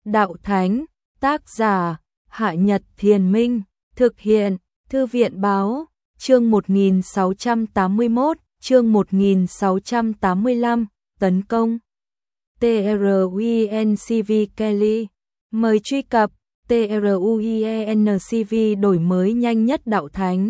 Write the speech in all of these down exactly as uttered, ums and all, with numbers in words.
Đạo Thánh, tác giả, Hạ Nhật Thiền Minh, thực hiện, Thư viện Báo, chương một nghìn sáu trăm tám mươi mốt, chương một nghìn sáu trăm tám mươi lăm, tấn công. TRUENCV Kelly, mời truy cập TRUENCV đổi mới nhanh nhất Đạo Thánh.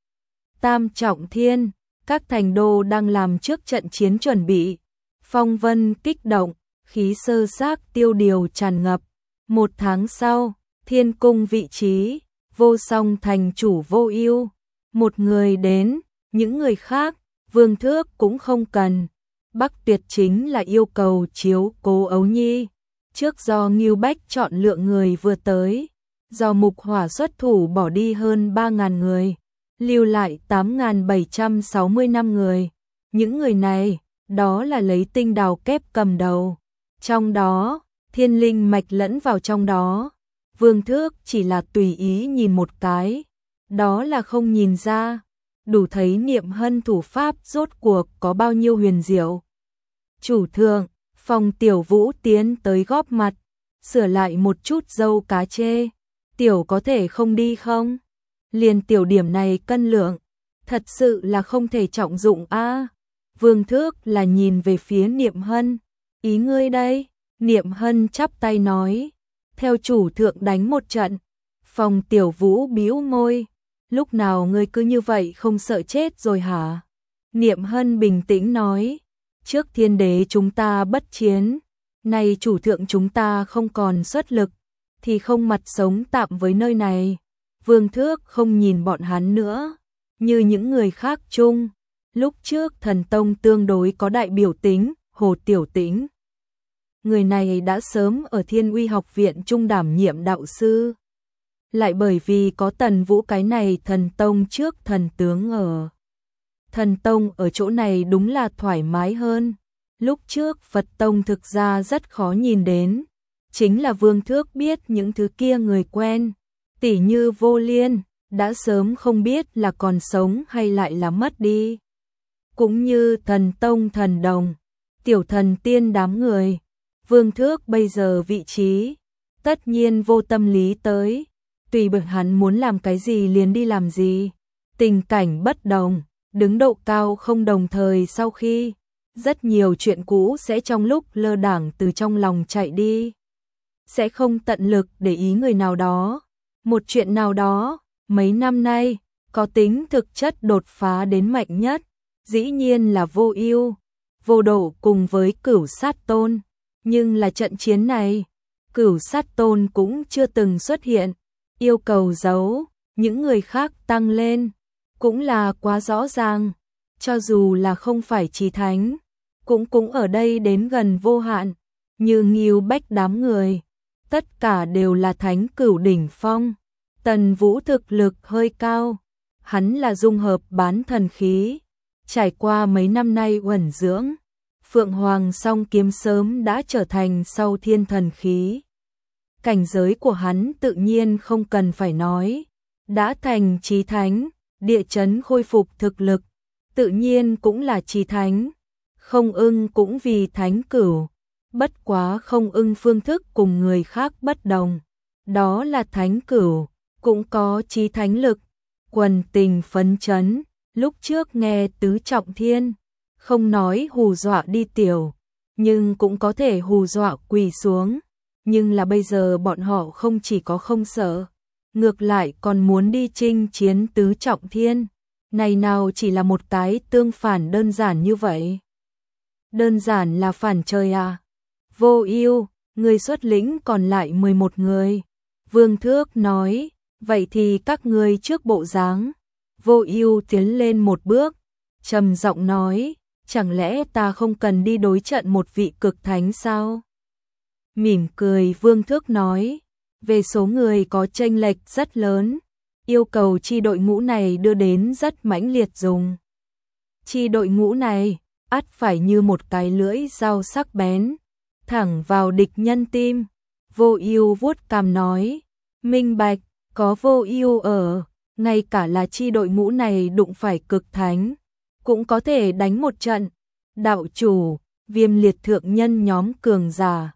Tam Trọng Thiên, các thành đô đang làm trước trận chiến chuẩn bị. Phong vân kích động, khí sơ xác tiêu điều tràn ngập. Một tháng sau, Thiên Cung vị trí, Vô Song thành chủ Vô Ưu, một người đến, những người khác, Vương Thước cũng không cần. Bắc Tuyệt chính là yêu cầu chiếu cố Ấu Nhi. Trước do Ngưu Bách chọn lựa người vừa tới, do Mục Hỏa xuất thủ bỏ đi hơn ba nghìn người, lưu lại tám nghìn bảy trăm sáu mươi lăm người. Những người này, đó là lấy tinh đào kép cầm đầu. Trong đó, thiên linh mạch lẫn vào trong đó. Vương Thước chỉ là tùy ý nhìn một cái, đó là không nhìn ra, đủ thấy Niệm Hân thủ pháp rốt cuộc có bao nhiêu huyền diệu. Chủ thượng, Phong Tiểu Vũ tiến tới góp mặt, sửa lại một chút dâu cá chê. Tiểu có thể không đi không? Liền tiểu điểm này cân lượng, thật sự là không thể trọng dụng a. À, Vương Thước là nhìn về phía Niệm Hân, ý ngươi đây? Niệm Hân chắp tay nói, theo chủ thượng đánh một trận. Phong Tiểu Vũ bĩu môi, lúc nào ngươi cứ như vậy không sợ chết rồi hả? Niệm Hân bình tĩnh nói, trước thiên đế chúng ta bất chiến, nay chủ thượng chúng ta không còn xuất lực, thì không mặt sống tạm với nơi này. Vương Thước không nhìn bọn hắn nữa, như những người khác chung. Lúc trước Thần Tông tương đối có đại biểu tính, Hồ Tiểu Tĩnh. Người này đã sớm ở Thiên Uy học viện trung đảm nhiệm đạo sư. Lại bởi vì có Tần Vũ cái này Thần Tông trước thần tướng ở. Thần Tông ở chỗ này đúng là thoải mái hơn. Lúc trước Phật Tông thực ra rất khó nhìn đến. Chính là Vương Thước biết những thứ kia người quen. Tỉ như Vô Liên, đã sớm không biết là còn sống hay lại là mất đi. Cũng như Thần Tông Thần Đồng, Tiểu Thần Tiên đám người. Vương Thước bây giờ vị trí, tất nhiên vô tâm lý tới. Tùy bực hắn muốn làm cái gì liền đi làm gì. Tình cảnh bất đồng, đứng độ cao không đồng thời sau khi. Rất nhiều chuyện cũ sẽ trong lúc lơ đãng từ trong lòng chạy đi. Sẽ không tận lực để ý người nào đó. Một chuyện nào đó, mấy năm nay, có tính thực chất đột phá đến mạnh nhất. Dĩ nhiên là Vô Ưu, Vô Độ cùng với Cửu Sát Tôn. Nhưng là trận chiến này, Cửu Sát Tôn cũng chưa từng xuất hiện. Yêu cầu giấu, những người khác tăng lên, cũng là quá rõ ràng. Cho dù là không phải chí thánh, cũng cũng ở đây đến gần vô hạn. Như Ngưu Bách đám người, tất cả đều là thánh cửu đỉnh phong. Tần Vũ thực lực hơi cao, hắn là dung hợp bán thần khí. Trải qua mấy năm nay uẩn dưỡng, Phượng Hoàng song kiếm sớm đã trở thành sau thiên thần khí. Cảnh giới của hắn tự nhiên không cần phải nói, đã thành chí thánh, địa chấn khôi phục thực lực, tự nhiên cũng là chí thánh. Không Ưng cũng vì thánh cửu, bất quá Không Ưng phương thức cùng người khác bất đồng, đó là thánh cửu, cũng có chí thánh lực. Quần tình phấn chấn, lúc trước nghe tứ trọng thiên, không nói hù dọa đi tiểu, nhưng cũng có thể hù dọa quỳ xuống. Nhưng là bây giờ bọn họ không chỉ có không sợ, ngược lại còn muốn đi chinh chiến tứ trọng thiên. Này nào chỉ là một cái tương phản đơn giản như vậy. Đơn giản là phản trời à. Vô Ưu, người xuất lĩnh còn lại mười một người. Vương Thước nói, vậy thì các ngươi trước bộ dáng. Vô Ưu tiến lên một bước, trầm giọng nói, chẳng lẽ ta không cần đi đối trận một vị cực thánh sao? Mỉm cười Vương Thước nói, về số người có chênh lệch rất lớn, yêu cầu chi đội ngũ này đưa đến rất mãnh liệt dùng. Chi đội ngũ này, ắt phải như một cái lưỡi dao sắc bén, thẳng vào địch nhân tim. Vô Ưu vuốt cằm nói, minh bạch, có Vô Ưu ở, ngay cả là chi đội ngũ này đụng phải cực thánh, cũng có thể đánh một trận. Đạo chủ, Viêm Liệt thượng nhân nhóm cường giả,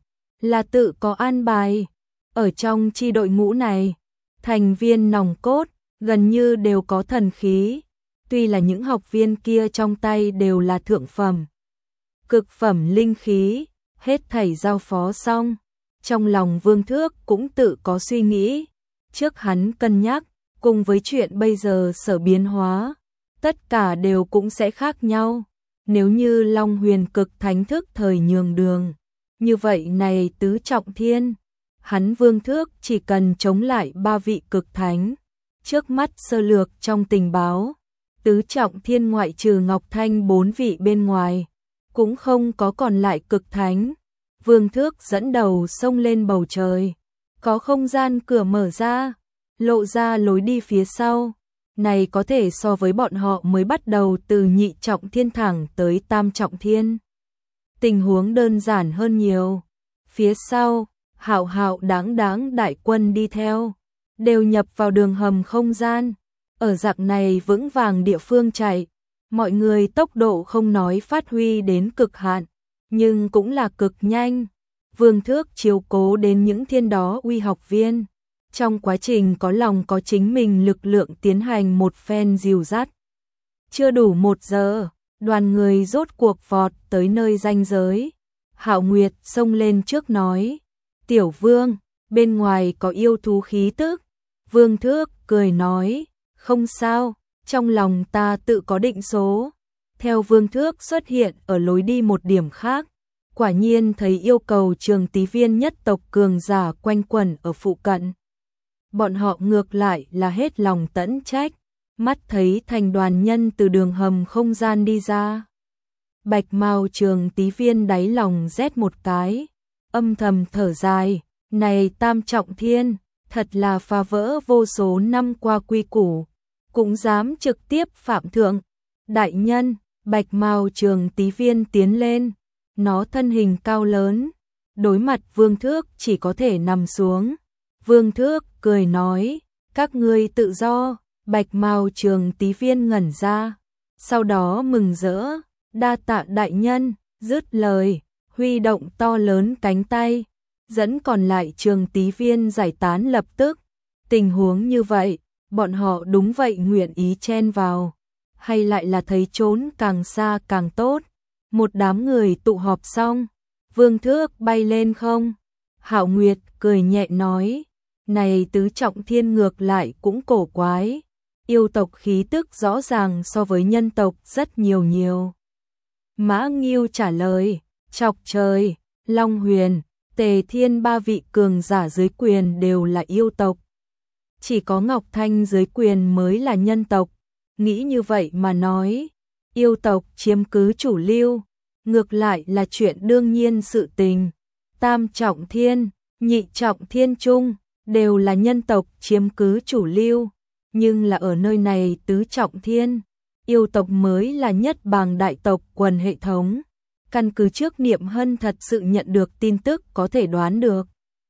là tự có an bài. Ở trong chi đội ngũ này, thành viên nòng cốt gần như đều có thần khí, tuy là những học viên kia trong tay đều là thượng phẩm, cực phẩm linh khí, hết thảy giao phó xong, trong lòng Vương Thước cũng tự có suy nghĩ, trước hắn cân nhắc, cùng với chuyện bây giờ sở biến hóa, tất cả đều cũng sẽ khác nhau. Nếu như Long Huyền cực thánh thức thời nhường đường, như vậy này tứ trọng thiên, hắn Vương Thước chỉ cần chống lại ba vị cực thánh. Trước mắt sơ lược trong tình báo, tứ trọng thiên ngoại trừ Ngọc Thanh bốn vị bên ngoài, cũng không có còn lại cực thánh. Vương Thước dẫn đầu xông lên bầu trời, có không gian cửa mở ra, lộ ra lối đi phía sau. Này có thể so với bọn họ mới bắt đầu từ nhị trọng thiên thẳng tới tam trọng thiên. Tình huống đơn giản hơn nhiều. Phía sau, hạo hạo đáng đáng đại quân đi theo, đều nhập vào đường hầm không gian. Ở dạng này vững vàng địa phương chạy, mọi người tốc độ không nói phát huy đến cực hạn, nhưng cũng là cực nhanh. Vương Thước chiếu cố đến những thiên đó uy học viên. Trong quá trình có lòng có chính mình lực lượng tiến hành một phen dìu dắt. Chưa đủ một giờ, đoàn người rốt cuộc vọt tới nơi ranh giới. Hạo Nguyệt xông lên trước nói, Tiểu Vương, bên ngoài có yêu thú khí tức. Vương Thước cười nói, không sao, trong lòng ta tự có định số. Theo Vương Thước xuất hiện ở lối đi một điểm khác, quả nhiên thấy yêu cầu trường tí viên nhất tộc cường giả quanh quẩn ở phụ cận. Bọn họ ngược lại là hết lòng tẫn trách, mắt thấy thành đoàn nhân từ đường hầm không gian đi ra. Bạch Mao trường tí viên đáy lòng rét một cái, âm thầm thở dài, này tam trọng thiên, thật là phá vỡ vô số năm qua quy củ, cũng dám trực tiếp phạm thượng. Đại nhân, Bạch Mao trường tí viên tiến lên, nó thân hình cao lớn, đối mặt Vương Thước chỉ có thể nằm xuống. Vương Thước cười nói, các ngươi tự do. Bạch Mao trường tí viên ngẩn ra, sau đó mừng rỡ, đa tạ đại nhân. Dứt lời, huy động to lớn cánh tay, dẫn còn lại trường tí viên giải tán lập tức. Tình huống như vậy, bọn họ đúng vậy nguyện ý chen vào, hay lại là thấy trốn càng xa càng tốt. Một đám người tụ họp xong, Vương Thước bay lên không. Hạo Nguyệt cười nhẹ nói, này tứ trọng thiên ngược lại cũng cổ quái, yêu tộc khí tức rõ ràng so với nhân tộc rất nhiều nhiều. Mã Nghiêu trả lời, chọc trời, Long Huyền, Tề Thiên ba vị cường giả dưới quyền đều là yêu tộc. Chỉ có Ngọc Thanh dưới quyền mới là nhân tộc. Nghĩ như vậy mà nói, yêu tộc chiếm cứ chủ lưu, ngược lại là chuyện đương nhiên sự tình. Tam trọng thiên, nhị trọng thiên trung, đều là nhân tộc chiếm cứ chủ lưu, nhưng là ở nơi này tứ trọng thiên, yêu tộc mới là nhất bàng đại tộc quần hệ thống. Căn cứ trước Niệm Hân thật sự nhận được tin tức có thể đoán được.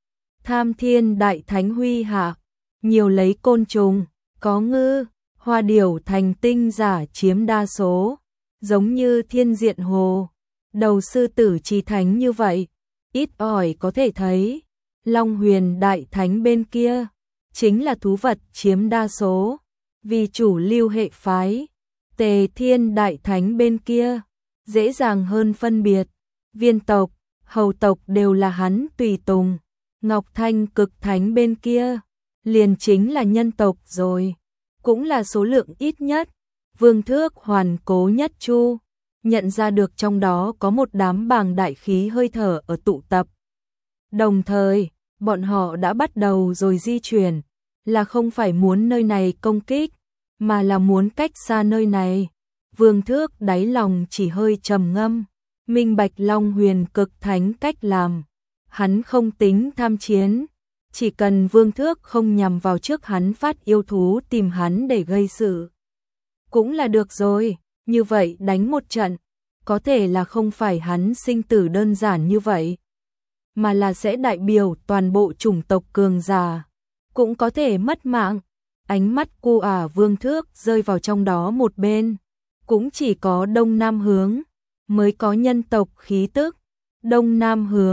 Tham Thiên Đại Thánh Huy Hạ, nhiều lấy côn trùng, có ngư, hoa điểu thành tinh giả chiếm đa số, giống như Thiên Diện Hồ, đầu sư tử chi thánh như vậy, ít ỏi có thể thấy. Long Huyền Đại Thánh bên kia, chính là thú vật chiếm đa số, vì chủ lưu hệ phái. Tề Thiên Đại Thánh bên kia, dễ dàng hơn phân biệt, viên tộc, hầu tộc đều là hắn tùy tùng. Ngọc Thanh Cực Thánh bên kia, liền chính là nhân tộc rồi, cũng là số lượng ít nhất. Vương Thước hoàn cố nhất chu, nhận ra được trong đó có một đám bàng đại khí hơi thở ở tụ tập. Đồng thời, bọn họ đã bắt đầu rồi di chuyển, là không phải muốn nơi này công kích, mà là muốn cách xa nơi này. Vương Thước đáy lòng chỉ hơi trầm ngâm, minh bạch Long Huyền Cực Thánh cách làm. Hắn không tính tham chiến, chỉ cần Vương Thước không nhằm vào trước hắn phát yêu thú tìm hắn để gây sự, cũng là được rồi. Như vậy đánh một trận, có thể là không phải hắn sinh tử đơn giản như vậy, mà là sẽ đại biểu toàn bộ chủng tộc cường giả, cũng có thể mất mạng. Ánh mắt cu ả Vương Thước rơi vào trong đó một bên, cũng chỉ có đông nam hướng mới có nhân tộc khí tức. Đông nam hướng,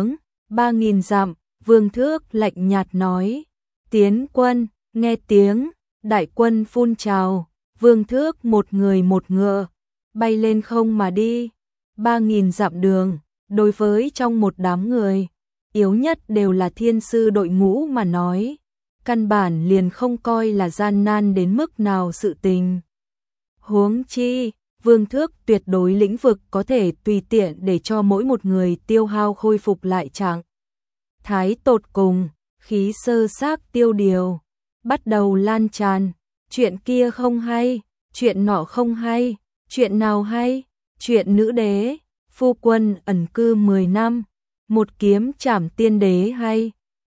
Ba nghìn dặm, Vương Thước lạnh nhạt nói, tiến quân, nghe tiếng, đại quân phun trào, Vương Thước một người một ngựa, bay lên không mà đi. Ba nghìn dặm đường, đối với trong một đám người, yếu nhất đều là thiên sư đội ngũ mà nói, căn bản liền không coi là gian nan đến mức nào sự tình. Huống chi, Vương Thước tuyệt đối lĩnh vực có thể tùy tiện để cho mỗi một người tiêu hao khôi phục lại trạng thái tột cùng, khí sơ xác tiêu điều, bắt đầu lan tràn, chuyện kia không hay, chuyện nọ không hay, chuyện nào hay, chuyện nữ đế, phu quân ẩn cư mười năm, một kiếm trảm tiên đế hay,